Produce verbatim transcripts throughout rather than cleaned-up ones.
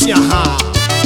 dice ajá.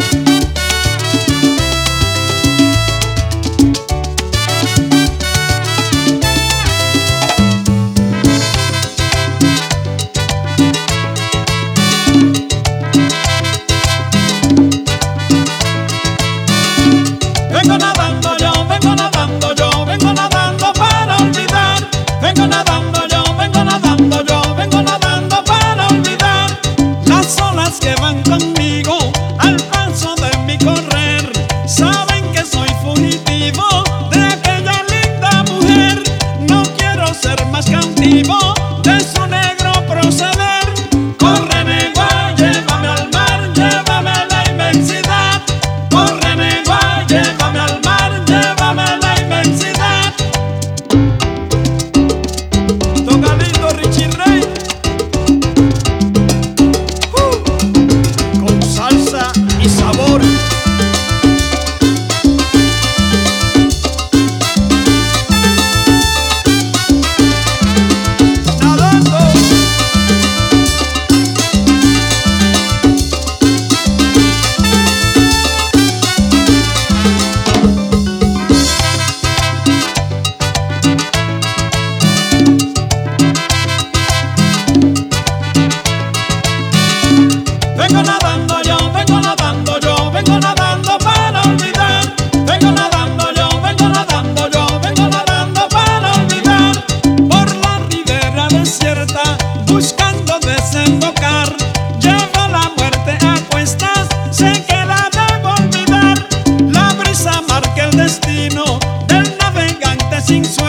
Vengo nadando yo, vengo nadando yo, vengo nadando para olvidar. Vengo nadando yo, vengo nadando yo, vengo nadando para olvidar las olas que van conmigo al paso de mi correr. Saben que soy fugitivo de aquella linda mujer. No quiero ser más cautivo de su negro proceder. Corre, negua, llévame al mar, llévame a la inmensidad. Corre, negua, llévame al mar, llévame a la inmensidad. Tocadito Richie Ray, uh, con salsa y sabor. nadando. Vengo nadando yo, vengo nadando yo, vengo nadando para olvidar. Vengo nadando yo, vengo nadando yo, vengo nadando para olvidar. Por la ribera desierta, buscando desembocar. Llevo la muerte a cuestas, sé que la debo olvidar. La brisa marca el destino del navegante sin sueño.